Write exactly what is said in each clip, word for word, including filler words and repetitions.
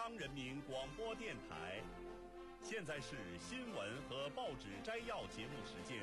央人民广播电台。现在是新闻和报纸摘要节目时间。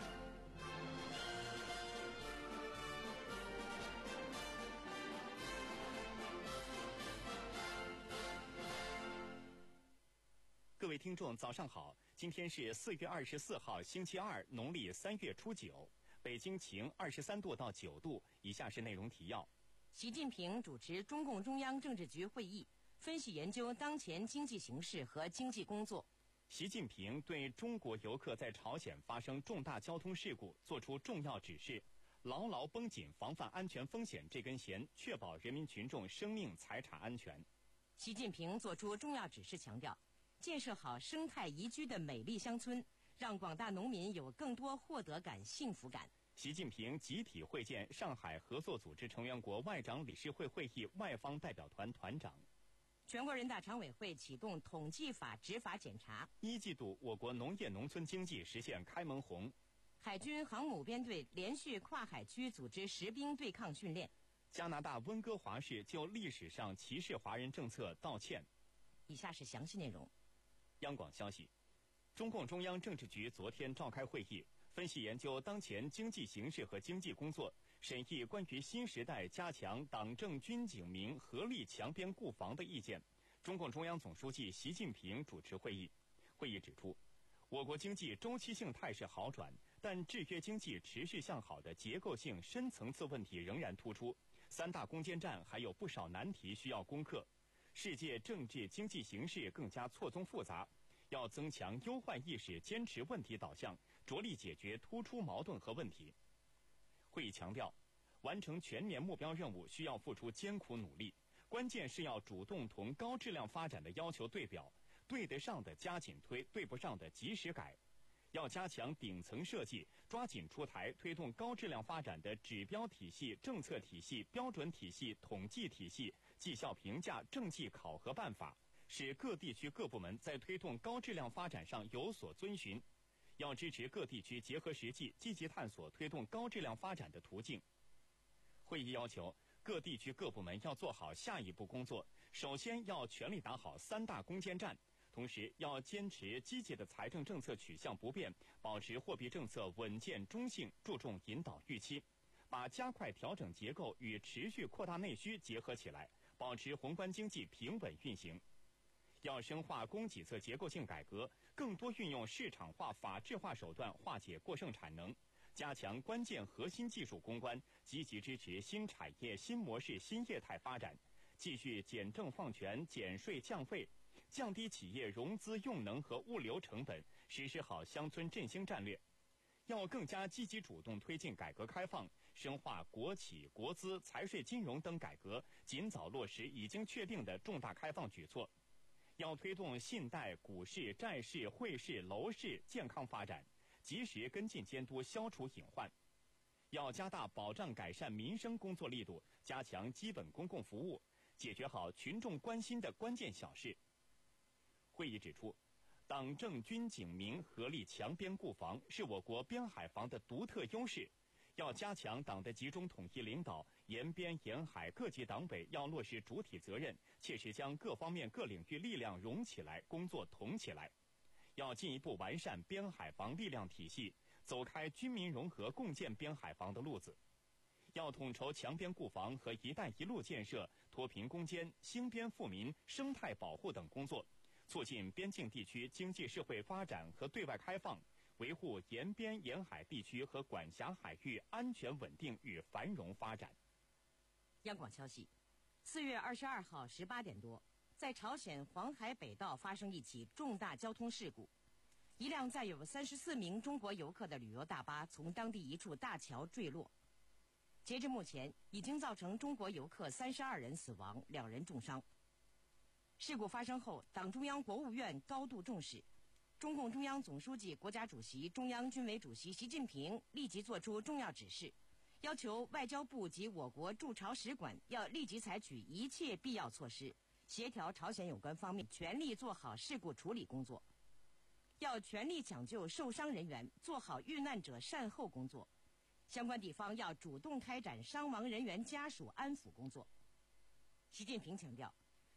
各位听众早上好，今天是四月二十四号星期二，农历三月初九，北京晴，二十三度到九度。以下是内容提要。 习近平主持中共中央政治局会议，分析研究当前经济形势和经济工作。 习近平对中国游客在朝鲜发生重大交通事故作出重要指示，牢牢绷紧防范安全风险这根弦，确保人民群众生命财产安全。 习近平作出重要指示，强调建设好生态宜居的美丽乡村，让广大农民有更多获得感、幸福感。 习近平集体会见上海合作组织成员国外长理事会会议外方代表团团长。 全国人大常委会启动统计法执法检查。 一季度我国农业农村经济实现开门红。 海军航母编队连续跨海区组织实兵对抗训练。 加拿大温哥华市就历史上歧视华人政策道歉。 以下是详细内容。 央广消息，中共中央政治局昨天召开会议，分析研究当前经济形势和经济工作，审议关于新时代加强党政军警民合力强边固防的意见。中共中央总书记习近平主持会议。会议指出，我国经济周期性态势好转，但制约经济持续向好的结构性深层次问题仍然突出，三大攻坚战还有不少难题需要攻克。世界政治经济形势更加错综复杂，要增强忧患意识，坚持问题导向，着力解决突出矛盾和问题。会议强调，完成全年目标任务需要付出艰苦努力，关键是要主动同高质量发展的要求对表，对得上的加紧推，对不上的及时改。要加强顶层设计，抓紧出台推动高质量发展的指标体系、政策体系、标准体系、统计体系、绩效评价、政绩考核办法，使各地区各部门在推动高质量发展上有所遵循。要支持各地区结合实际，积极探索推动高质量发展的途径。会议要求各地区各部门要做好下一步工作，首先要全力打好三大攻坚战，同时要坚持积极的财政政策取向不变，保持货币政策稳健中性，注重引导预期，把加快调整结构与持续扩大内需结合起来，保持宏观经济平稳运行。要深化供给侧结构性改革，更多运用市场化、法治化手段化解过剩产能，加强关键核心技术攻关，积极支持新产业、新模式、新业态发展，继续减政放权、减税降费，降低企业融资用能和物流成本，实施好乡村振兴战略。要更加积极主动推进改革开放，深化国企、国资、财税金融等改革，尽早落实已经确定的重大开放举措。要推动信贷、股市、债市、汇市、楼市健康发展，及时跟进监督，消除隐患。要加大保障改善民生工作力度，加强基本公共服务，解决好群众关心的关键小事。会议指出，党政军警民合力强边固防是我国边海防的独特优势。要加强党的集中统一领导，沿边沿海各级党委要落实主体责任，切实将各方面各领域力量融起来，工作统起来。要进一步完善边海防力量体系，走开军民融合共建边海防的路子。要统筹强边固防和一带一路建设、脱贫攻坚、兴边富民、生态保护等工作，促进边境地区经济社会发展和对外开放，维护沿边沿海地区和管辖海域安全稳定与繁荣发展。 央广消息，四月二十二号十八点多，在朝鲜黄海北道发生一起重大交通事故，一辆载有三十四名中国游客的旅游大巴从当地一处大桥坠落。截至目前，已经造成中国游客三十二人死亡，两人重伤。事故发生后，党中央、国务院高度重视。中共中央总书记、国家主席、中央军委主席习近平立即作出重要指示，要求外交部及我国驻朝使馆要立即采取一切必要措施，协调朝鲜有关方面全力做好事故处理工作，要全力抢救受伤人员，做好遇难者善后工作。相关地方要主动开展伤亡人员家属安抚工作。习近平强调，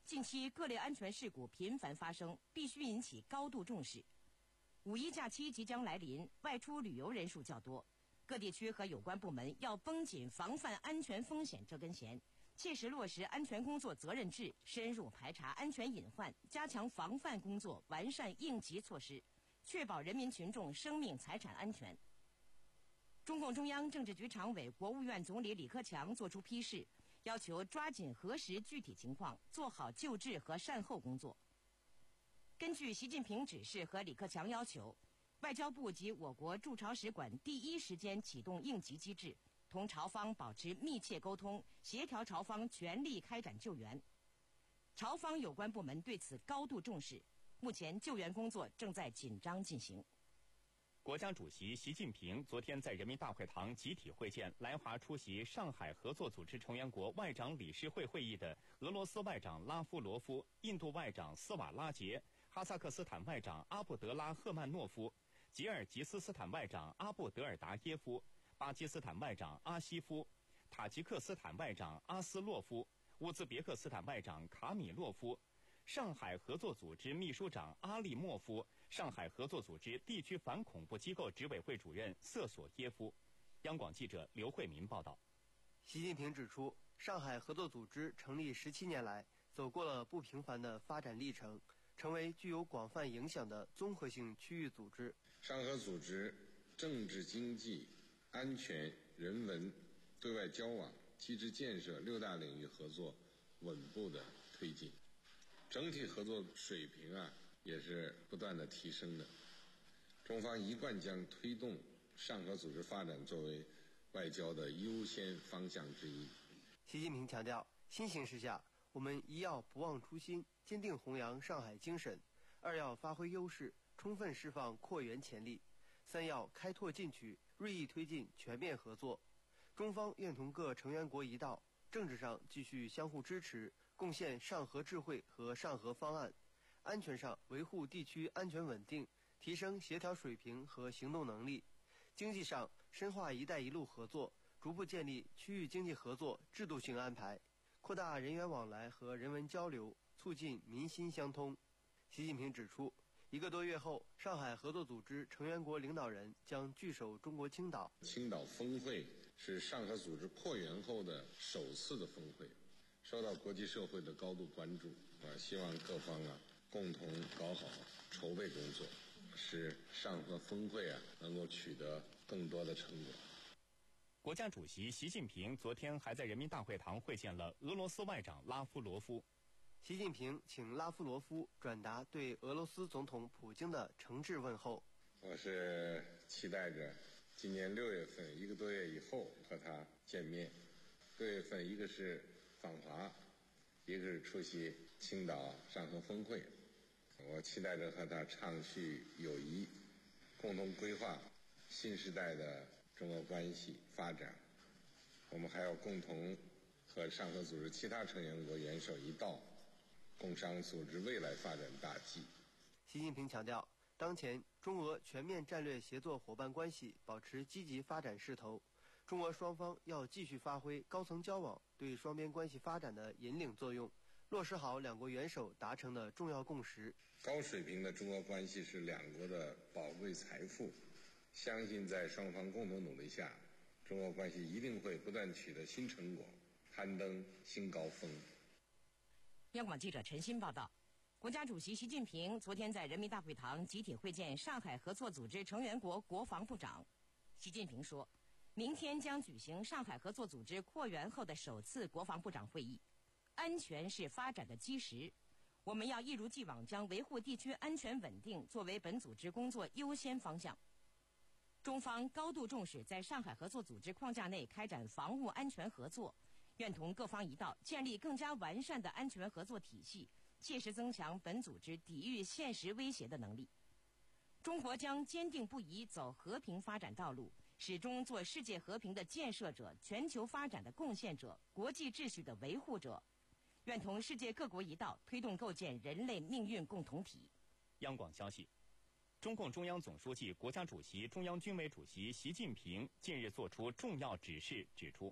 近期各类安全事故频繁发生，必须引起高度重视。五一假期即将来临，外出旅游人数较多，各地区和有关部门要绷紧防范安全风险这根弦，切实落实安全工作责任制，深入排查安全隐患，加强防范工作，完善应急措施，确保人民群众生命财产安全。中共中央政治局常委、国务院总理李克强作出批示，要求抓紧核实具体情况，做好救治和善后工作。根据习近平指示和李克强要求，外交部及我国驻朝使馆第一时间启动应急机制，同朝方保持密切沟通，协调朝方全力开展救援。朝方有关部门对此高度重视，目前救援工作正在紧张进行。 国家主席习近平昨天在人民大会堂集体会见来华出席上海合作组织成员国外长理事会会议的俄罗斯外长拉夫罗夫、印度外长斯瓦拉杰、哈萨克斯坦外长阿布德拉赫曼诺夫、吉尔吉斯斯坦外长阿布德尔达耶夫、巴基斯坦外长阿西夫、塔吉克斯坦外长阿斯洛夫、乌兹别克斯坦外长卡米洛夫、上海合作组织秘书长阿利莫夫、上海合作组织地区反恐怖机构执委会主任瑟索耶夫。央广记者刘慧民报道。 习近平指出，上海合作组织成立十七年来，走过了不平凡的发展历程，成为具有广泛影响的综合性区域组织。 上合组织政治、经济、安全、人文、对外交往、机制建设六大领域合作稳步的推进，整体合作水平啊也是不断的提升的。中方一贯将推动上合组织发展作为外交的优先方向之一。 习近平强调，新形势下，我们一要不忘初心，坚定弘扬上海精神；二要发挥优势，充分释放扩员潜力；三要开拓进取，锐意推进全面合作。中方愿同各成员国一道，政治上继续相互支持，贡献上合智慧和上合方案；安全上维护地区安全稳定，提升协调水平和行动能力；经济上深化“一带一路”合作，逐步建立区域经济合作制度性安排，扩大人员往来和人文交流，促进民心相通。习近平指出，一个多月后，上海合作组织成员国领导人将聚首中国青岛。 青岛峰会是上合组织扩员后的首次的峰会，受到国际社会的高度关注啊，希望各方啊共同搞好筹备工作，使上合峰会啊能够取得更多的成果。 国家主席习近平昨天还在人民大会堂会见了俄罗斯外长拉夫罗夫。 习近平请拉夫罗夫转达对俄罗斯总统普京的诚挚问候。 我是期待着今年六月份一个多月以后和他见面。六月份一个是访华，一个是出席青岛上合峰会。我期待着和他畅叙友谊，共同规划新时代的中俄关系发展。我们还要共同和上合组织其他成员国元首一道，共商组织未来发展大计。 习近平强调，当前中俄全面战略协作伙伴关系保持积极发展势头，中俄双方要继续发挥高层交往对双边关系发展的引领作用，落实好两国元首达成的重要共识。 高水平的中俄关系是两国的宝贵财富，相信在双方共同努力下，中俄关系一定会不断取得新成果，攀登新高峰。 央广记者陈鑫报道，国家主席习近平昨天在人民大会堂集体会见上海合作组织成员国国防部长。习近平说，明天将举行上海合作组织扩员后的首次国防部长会议。安全是发展的基石，我们要一如既往将维护地区安全稳定作为本组织工作优先方向。中方高度重视在上海合作组织框架内开展防务安全合作，愿同各方一道建立更加完善的安全合作体系，切实增强本组织抵御现实威胁的能力。中国将坚定不移走和平发展道路，始终做世界和平的建设者、全球发展的贡献者、国际秩序的维护者。愿同世界各国一道推动构建人类命运共同体。 央广消息，中共中央总书记、国家主席、中央军委主席习近平近日作出重要指示，指出，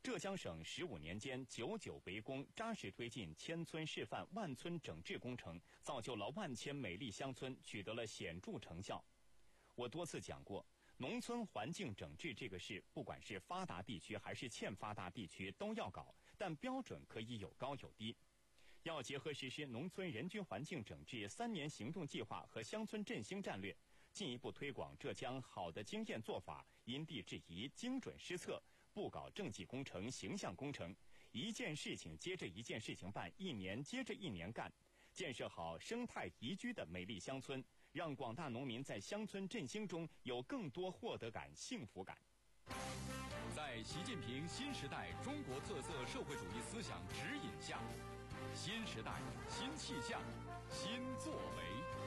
浙江省十五年间久久为功，扎实推进千村示范万村整治工程，造就了万千美丽乡村，取得了显著成效。我多次讲过，农村环境整治这个事，不管是发达地区还是欠发达地区都要搞，但标准可以有高有低。要结合实施农村人均环境整治三年行动计划和乡村振兴战略，进一步推广浙江好的经验做法，因地制宜，精准施策，不搞政绩工程、形象工程，一件事情接着一件事情办，一年接着一年干，建设好生态宜居的美丽乡村，让广大农民在乡村振兴中有更多获得感、幸福感。 在习近平新时代中国特色社会主义思想指引下，新时代、新气象、新作为。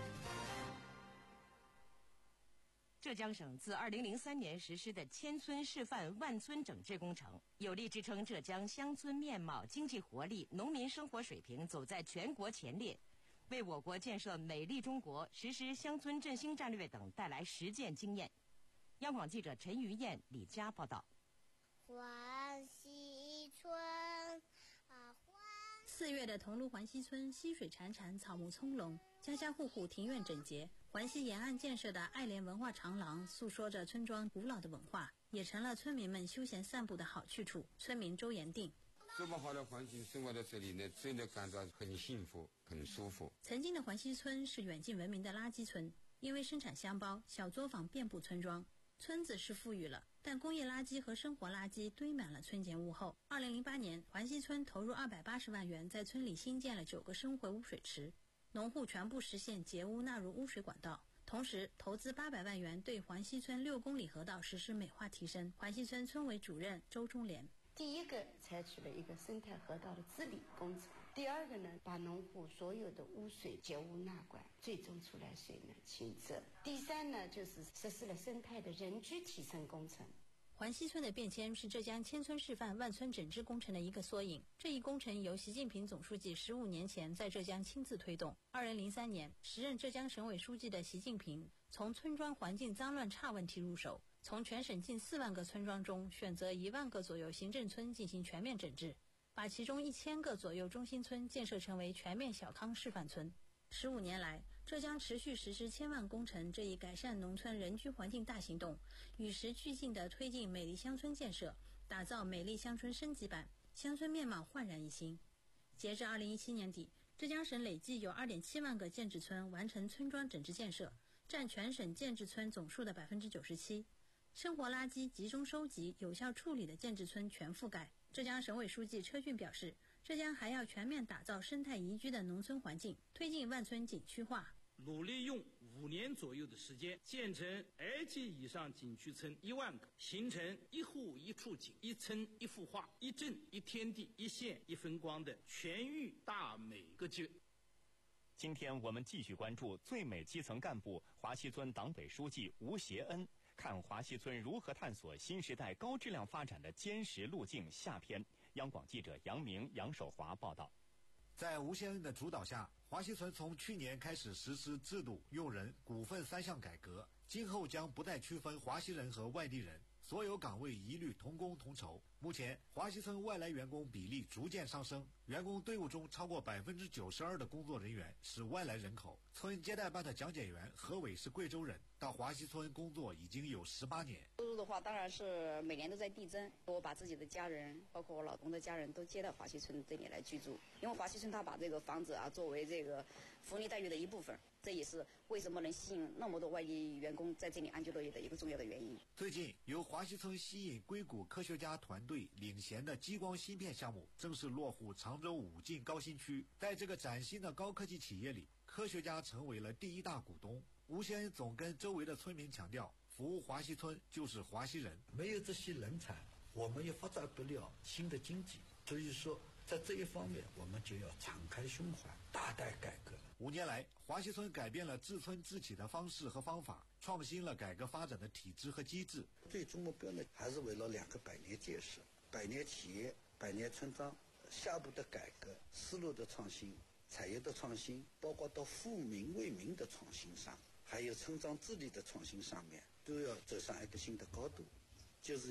浙江省自二零零三年实施的千村示范万村整治工程，有力支撑浙江乡村面貌、经济活力、农民生活水平走在全国前列，为我国建设美丽中国、实施乡村振兴战略等带来实践经验。央广记者陈于燕、李佳报道。 环溪村啊，环四月的桐庐环溪村，溪水潺潺，草木葱茏，家家户户庭院整洁。环溪沿岸建设的爱莲文化长廊，诉说着村庄古老的文化，也成了村民们休闲散步的好去处。村民周延定： 这么好的环境，生活在这里呢，真的感到很幸福，很舒服。 曾经的环溪村是远近闻名的垃圾村，因为生产箱包，小作坊遍布村庄。村子是富裕了，但工业垃圾和生活垃圾堆满了村前屋后。二零零八年，环溪村投入二百八十万元，在村里新建了九个生活污水池，农户全部实现节污纳入污水管道。同时，投资八百万元对环溪村六公里河道实施美化提升。环溪村村委主任周忠莲： 第一个采取了一个生态河道的治理工程，第二个呢，把农户所有的污水节污纳管，最终出来水呢清澈。第三呢，就是实施了生态的人居提升工程。 环溪村的变迁是浙江千村示范万村整治工程的一个缩影。这一工程由习近平总书记十五年前在浙江亲自推动。二零零三年，时任浙江省委书记的习近平从村庄环境脏乱差问题入手，从全省近四万个村庄中选择一万个左右行政村进行全面整治，把其中一千个左右中心村建设成为全面小康示范村。十五年来，浙江持续实施千万工程这一改善农村人居环境大行动，与时俱进地推进美丽乡村建设，打造美丽乡村升级版，乡村面貌焕然一新。截至二零一七年底，浙江省累计有 二点七万个建制村完成村庄整治建设，占全省建制村总数的 百分之九十七。生活垃圾集中收集、有效处理的建制村全覆盖。浙江省委书记车俊表示，浙江还要全面打造生态宜居的农村环境，推进万村景区化， 努力用五年左右的时间建成 A 级以上景区村一万个，形成一户一处景、一村一幅画、一镇一天地、一县一分光的全域大美格局。 今天我们继续关注最美基层干部华西村党委书记吴协恩，看华西村如何探索新时代高质量发展的坚实路径下篇。央广记者杨明、杨守华报道。 在吴协恩的主导下，华西村从去年开始实施制度、用人、股份三项改革，今后将不再区分华西人和外地人，所有岗位一律同工同酬。目前，华西村外来员工比例逐渐上升，员工队伍中超过百分之九十二的工作人员是外来人口。村接待办的讲解员何伟是贵州人，到华西村工作已经有十八年。 收入的话，当然是每年都在递增。我把自己的家人，包括我老公的家人都接到华西村这里来居住，因为华西村他把这个房子啊作为这个福利待遇的一部分，这也是为什么能吸引那么多外地员工在这里安居乐业的一个重要的原因。 最近，由华西村吸引硅谷科学家团队领衔的激光芯片项目正式落户常州武进高新区。在这个崭新的高科技企业里，科学家成为了第一大股东。吴先生总跟周围的村民强调，服务华西村就是华西人。 没有这些人才，我们也发展不了新的经济。所以说，在这一方面，我们就要敞开胸怀，大胆改革。 五年来，华西村改变了治村治企的方式和方法，创新了改革发展的体制和机制。 最终目标呢，还是为了两个百年建设、百年企业、百年村庄下步的改革、思路的创新、产业的创新，包括到富民为民的创新上，还有村庄治理的创新上面，都要走上一个新的高度，就是要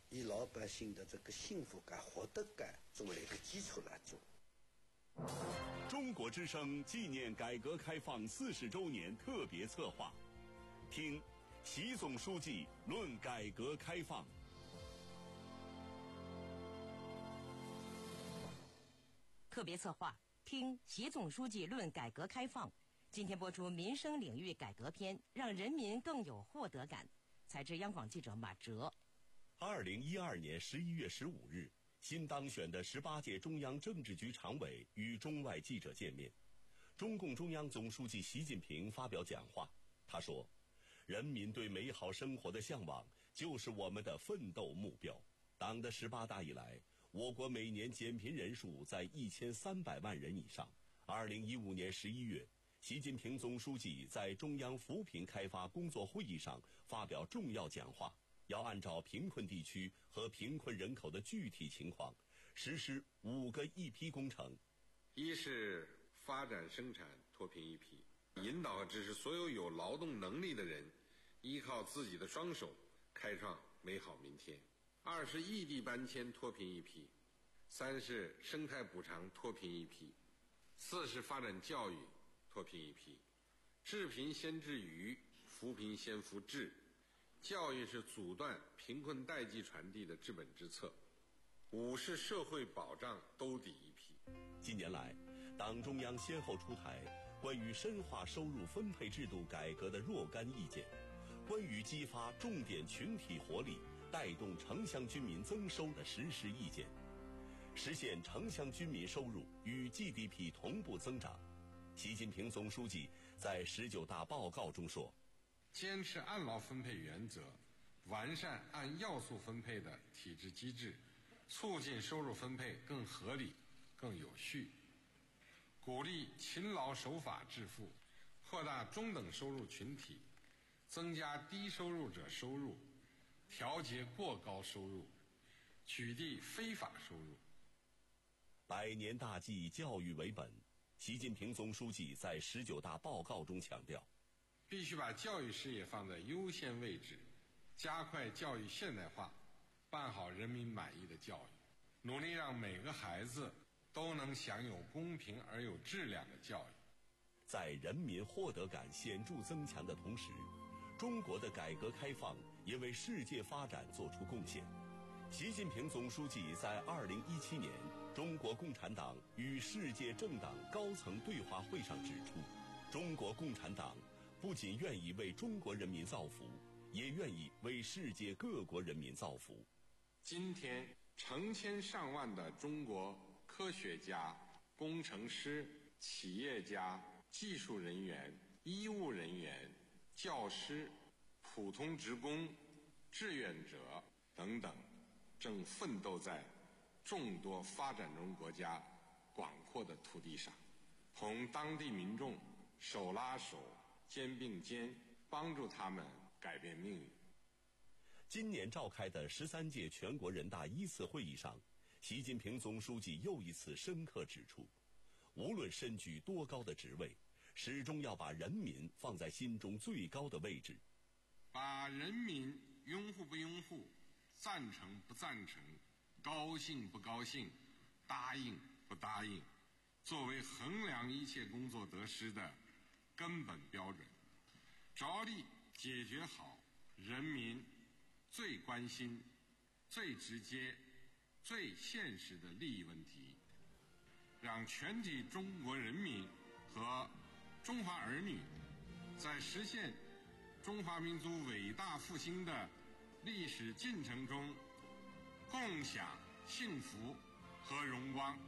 以老百姓的这个幸福感、获得感作为一个基础来做。 中国之声纪念改革开放四十周年特别策划，听习总书记论改革开放。 特别策划，听习总书记论改革开放。今天播出民生领域改革篇，让人民更有获得感。采制央广记者马哲。 二零一二年十一月十五日，新当选的十八届中央政治局常委与中外记者见面。中共中央总书记习近平发表讲话，他说：“人民对美好生活的向往就是我们的奋斗目标。党的十八大以来，我国每年减贫人数在一千三百万人以上。二零一五年十一月，习近平总书记在中央扶贫开发工作会议上发表重要讲话，要按照贫困地区和贫困人口的具体情况，实施五个一批工程。 一是发展生产脱贫一批，引导和支持所有有劳动能力的人依靠自己的双手开创美好明天。二是异地搬迁脱贫一批，三是生态补偿脱贫一批，四是发展教育脱贫一批。治贫先治愚，扶贫先扶志。教育是阻断贫困代际传递的治本之策。五是社会保障兜底一批。 近年来，党中央先后出台关于深化收入分配制度改革的若干意见，关于激发重点群体活力带动城乡居民增收的实施意见，实现城乡居民收入与 G D P 同步增长。习近平总书记在十九大报告中说：“ 坚持按劳分配原则，完善按要素分配的体制机制，促进收入分配更合理、更有序，鼓励勤劳守法致富，扩大中等收入群体，增加低收入者收入，调节过高收入，取缔非法收入。” 百年大计，以教育为本。习近平总书记在十九大报告中强调， 必须把教育事业放在优先位置，加快教育现代化，办好人民满意的教育，努力让每个孩子都能享有公平而有质量的教育。 在人民获得感显著增强的同时，中国的改革开放也为世界发展做出贡献。习近平总书记在二零一七年中国共产党与世界政党高层对话会上指出，中国共产党不仅愿意为中国人民造福，也愿意为世界各国人民造福。 今天，成千上万的中国科学家、工程师、企业家、技术人员、医务人员、教师、普通职工、志愿者等等，正奋斗在众多发展中国家广阔的土地上，同当地民众手拉手、肩并肩，帮助他们改变命运。 今年召开的十三届全国人大一次会议上，习近平总书记又一次深刻指出，无论身居多高的职位，始终要把人民放在心中最高的位置， 把人民拥护不拥护、赞成不赞成、高兴不高兴、答应不答应，作为衡量一切工作得失的根本标准，着力解决好人民最关心、最直接、最现实的利益问题，让全体中国人民和中华儿女在实现中华民族伟大复兴的历史进程中共享幸福和荣光。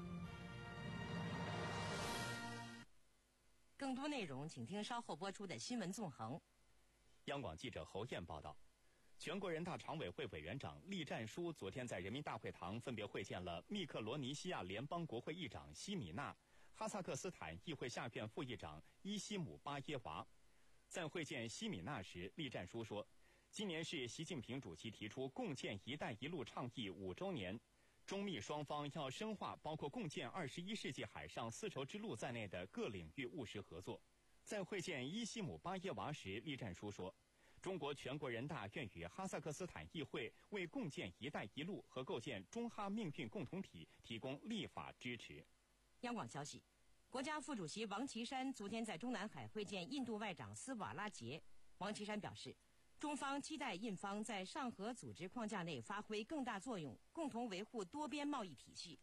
更多内容请听稍后播出的新闻纵横。 央广记者侯燕报道，全国人大常委会委员长栗战书昨天在人民大会堂分别会见了密克罗尼西亚联邦国会议长西米纳、哈萨克斯坦议会下院副议长伊西姆巴耶娃。在会见西米纳时，栗战书说，今年是习近平主席提出共建“一带一路”倡议五周年，中密双方要深化包括共建二十一世纪海上丝绸之路在内的各领域务实合作。在会见伊西姆巴耶娃时，栗战书说， 中国全国人大愿与哈萨克斯坦议会为共建“一带一路”和构建中哈命运共同体提供立法支持。 央广消息，国家副主席王岐山昨天在中南海会见印度外长斯瓦拉杰。王岐山表示，中方期待印方在上合组织框架内发挥更大作用，共同维护多边贸易体系。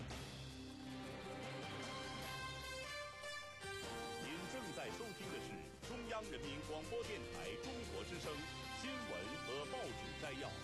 您正在收听的是中央人民广播电台中国之声新闻和报纸摘要。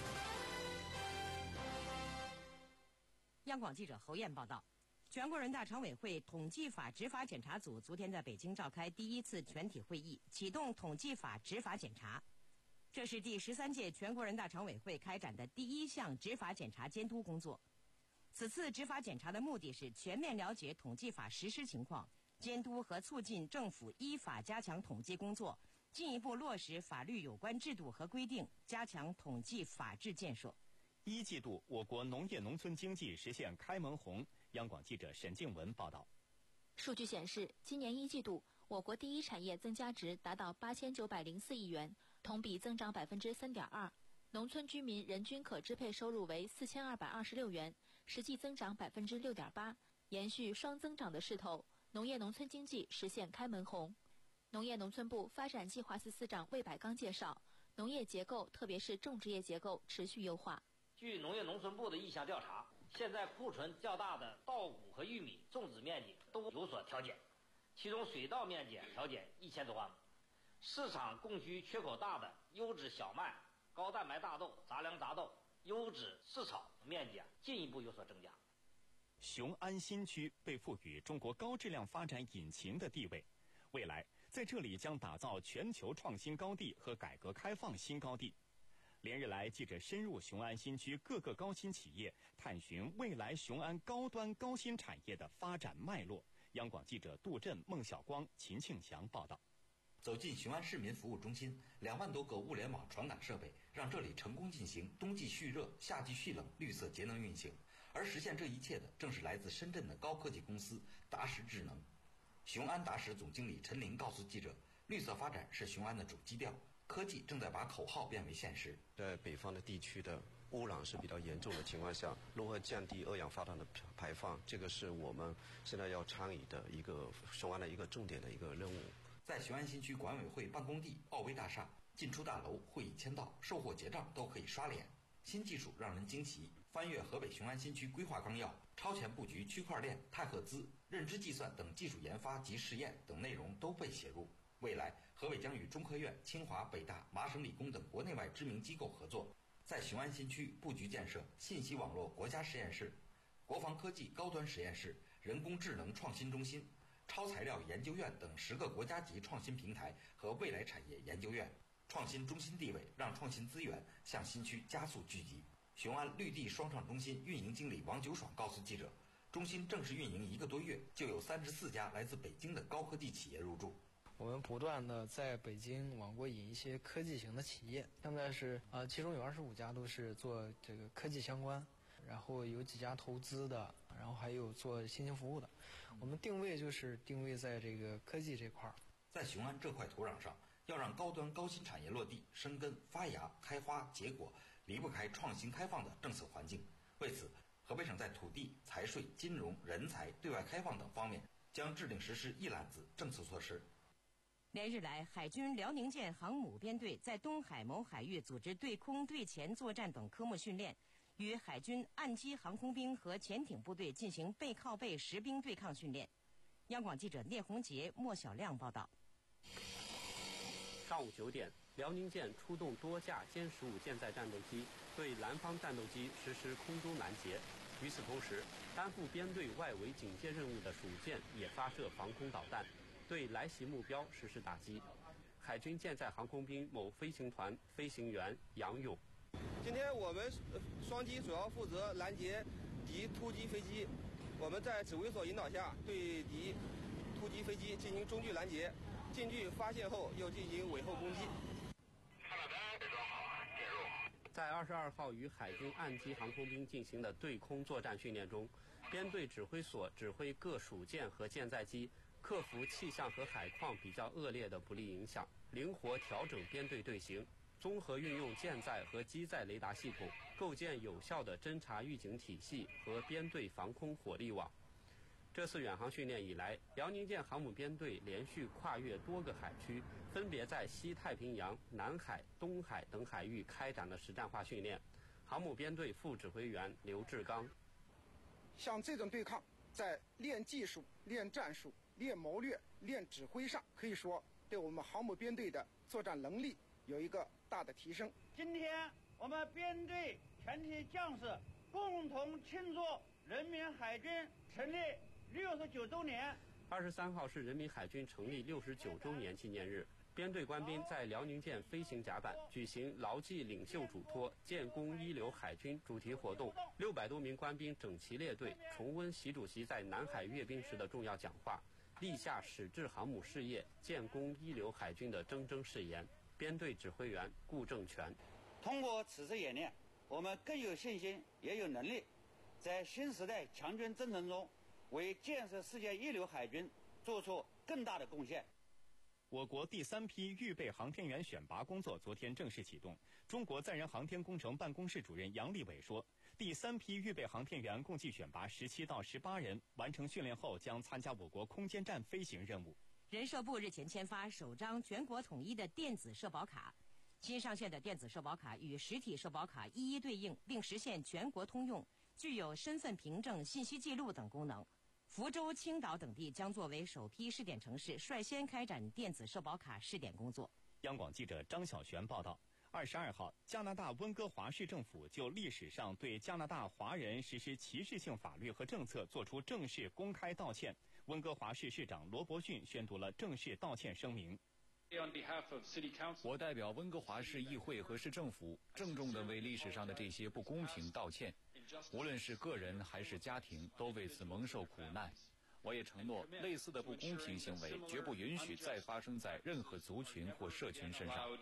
央广记者侯艳报道，全国人大常委会统计法执法检查组昨天在北京召开第一次全体会议，启动统计法执法检查。这是第十三届全国人大常委会开展的第一项执法检查监督工作。此次执法检查的目的是全面了解统计法实施情况，监督和促进政府依法加强统计工作，进一步落实法律有关制度和规定，加强统计法治建设。 一季度，我国农业农村经济实现开门红。央广记者沈静文报道。 数据显示，今年一季度，我国第一产业增加值达到八千九百零四亿元，同比增长百分之三点二。农村居民人均可支配收入为四千二百二十六元，实际增长百分之六点八，延续双增长的势头。农业农村经济实现开门红。农业农村部发展计划司司长魏百刚介绍，农业结构，特别是种植业结构持续优化。 据农业农村部的意向调查，现在库存较大的稻谷和玉米种植面积都有所调减，其中水稻面积调减一千多万亩，市场供需缺口大的优质小麦、高蛋白大豆、杂粮杂豆、优质饲草面积啊进一步有所增加。 雄安新区被赋予中国高质量发展引擎的地位，未来在这里将打造全球创新高地和改革开放新高地。连日来，记者深入雄安新区各个高新企业，探寻未来雄安高端高新产业的发展脉络。央广记者杜振、孟晓光、秦庆祥报道。 走进雄安市民服务中心，两万多个物联网传感设备让这里成功进行冬季蓄热、夏季蓄冷绿色节能运行。而实现这一切的，正是来自深圳的高科技公司达实智能。雄安达实总经理陈林告诉记者，绿色发展是雄安的主基调。科技正在把口号变为现实。 在北方的地区的污染是比较严重的情况下，如何降低二氧化碳的排放，这个是我们现在要参与的一个雄安的一个重点的一个任务。 在雄安新区管委会办公地奥威大厦，进出大楼、会议签到、售货结账都可以刷脸。新技术让人惊奇，翻阅河北雄安新区规划纲要，超前布局区块链、钛合资、认知计算等技术研发及试验等内容都被写入。未来，河北将与中科院、清华、北大、麻省理工等国内外知名机构合作，在雄安新区布局建设信息网络国家实验室、国防科技高端实验室、人工智能创新中心、超材料研究院等十个国家级创新平台和未来产业研究院。创新中心地位让创新资源向新区加速聚集。雄安绿地双创中心运营经理王九爽告诉记者，中心正式运营一个多月，就有三十四家来自北京的高科技企业入驻。 我们不断的在北京往过引一些科技型的企业，现在是呃，其中有二十五家都是做这个科技相关，然后有几家投资的，然后还有做新型服务的。我们定位就是定位在这个科技这块儿。 在雄安这块土壤上，要让高端高新产业落地、生根、发芽、开花、结果，离不开创新开放的政策环境。为此，河北省在土地、财税、金融、人才、对外开放等方面，将制定实施一揽子政策措施。 连日来，海军辽宁舰航母编队在东海某海域组织对空、对潜作战等科目训练，与海军岸基航空兵和潜艇部队进行背靠背实兵对抗训练。央广记者聂红杰、莫小亮报道。 上午九点，辽宁舰出动多架歼十五舰载战斗机，对蓝方战斗机实施空中拦截。与此同时，担负编队外围警戒任务的蜀舰也发射防空导弹，对来袭目标实施打击。海军舰载航空兵某飞行团飞行员杨勇： 今天我们双机主要负责拦截敌突击飞机，我们在指挥所引导下，对敌突击飞机进行中距拦截，近距发现后又进行尾后攻击。 在二十二号与海军岸基航空兵进行的对空作战训练中，编队指挥所指挥各属舰和舰载机克服气象和海况比较恶劣的不利影响，灵活调整编队队形，综合运用舰载和机载雷达系统，构建有效的侦察预警体系和编队防空火力网。这次远航训练以来，辽宁舰航母编队连续跨越多个海区，分别在西太平洋、南海、东海等海域开展了实战化训练。航母编队副指挥员刘志刚： 像这种对抗，在练技术、练战术、练谋略、练指挥上，可以说对我们航母编队的作战能力有一个大的提升。 今天我们编队全体将士共同庆祝人民海军成立六十九周年。 二十三号是人民海军成立六十九周年纪念日，编队官兵在辽宁舰飞行甲板举行牢记领袖嘱托、建功一流海军主题活动。六百多名官兵整齐列队，重温习主席在南海阅兵时的重要讲话，立下矢志航母事业、建功一流海军的铮铮誓言。编队指挥员顾正全： 通过此次演练，我们更有信心，也有能力，在新时代强军征程中，为建设世界一流海军做出更大的贡献。 我国第三批预备航天员选拔工作昨天正式启动。中国载人航天工程办公室主任杨利伟说，第三批预备航天员共计选拔十七到十八人，完成训练后将参加我国空间站飞行任务。 人社部日前签发首张全国统一的电子社保卡，新上线的电子社保卡与实体社保卡一一对应，并实现全国通用，具有身份凭证、信息记录等功能。福州、青岛等地将作为首批试点城市，率先开展电子社保卡试点工作。 央广记者张小璇报道。二十二号，加拿大温哥华市政府就历史上对加拿大华人实施歧视性法律和政策作出正式公开道歉。温哥华市市长罗伯逊宣读了正式道歉声明。 我代表温哥华市议会和市政府，郑重地为历史上的这些不公平道歉。无论是个人还是家庭，都为此蒙受苦难。我也承诺，类似的不公平行为绝不允许再发生在任何族群或社群身上。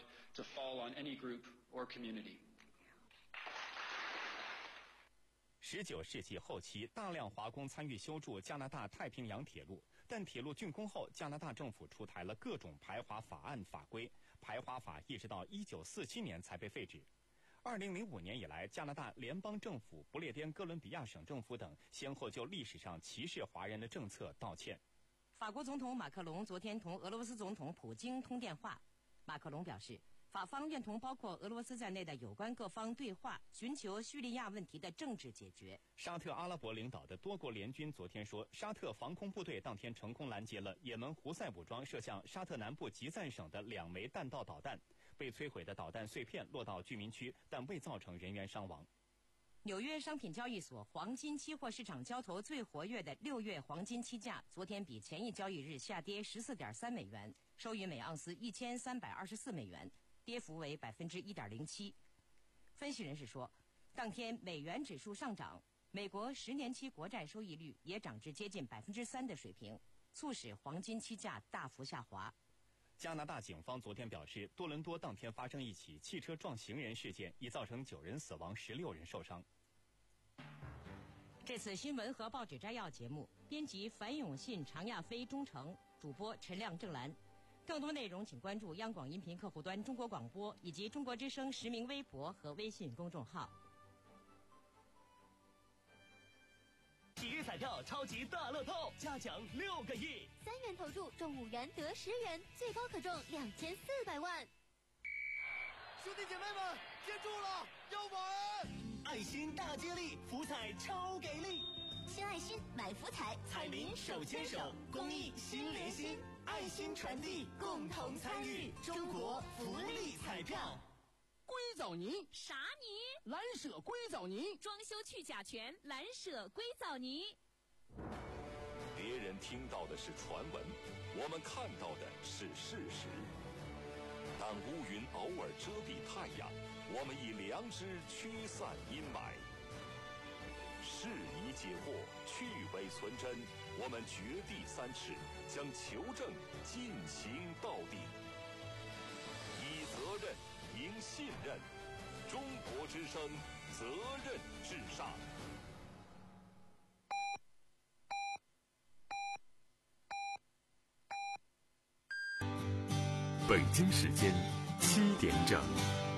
十九世纪后期，大量华工参与修筑加拿大太平洋铁路，但铁路竣工后，加拿大政府出台了各种排华法案法规，排华法一直到一九四七年才被废止。二零零五年以来，加拿大联邦政府、不列颠哥伦比亚省政府等先后就历史上歧视华人的政策道歉。 法国总统马克龙昨天同俄罗斯总统普京通电话，马克龙表示，法方愿同包括俄罗斯在内的有关各方对话，寻求叙利亚问题的政治解决。 沙特阿拉伯领导的多国联军昨天说，沙特防空部队当天成功拦截了也门胡塞武装射向沙特南部吉赞省的两枚弹道导弹。被摧毁的导弹碎片落到居民区，但未造成人员伤亡。 纽约商品交易所黄金期货市场交投最活跃的六月黄金期价，昨天比前一交易日下跌十四点三美元，收于每盎司一千三百二十四美元，跌幅为百分之一点零七。分析人士说，当天美元指数上涨，美国十年期国债收益率也涨至接近百分之三的水平，促使黄金期价大幅下滑。 加拿大警方昨天表示，多伦多当天发生一起汽车撞行人事件，已造成九人死亡、十六人受伤。 这次新闻和报纸摘要节目，编辑樊永信、常亚飞、钟诚，主播陈亮、郑兰。更多内容请关注央广音频客户端、中国广播以及中国之声实名微博和微信公众号。 体育彩票超级大乐透，加奖六个亿， 三元投注中五元得十元，最高可中两千四百万。 兄弟姐妹们，接住了，要玩！爱心大接力，福彩超给力！ 献爱心，买福彩， 彩民手牵手，公益心连心，爱心传递，共同参与中国福利彩票。 硅藻泥啥泥？ 蓝舍硅藻泥， 装修去甲醛，蓝舍硅藻泥。 别人听到的是传闻，我们看到的是事实。当乌云偶尔遮蔽太阳，我们以良知驱散阴霾。适宜解惑，去伪存真，我们掘地三尺，将求证进行到底。以责任赢信任，中国之声，责任至上。 北京时间七点整。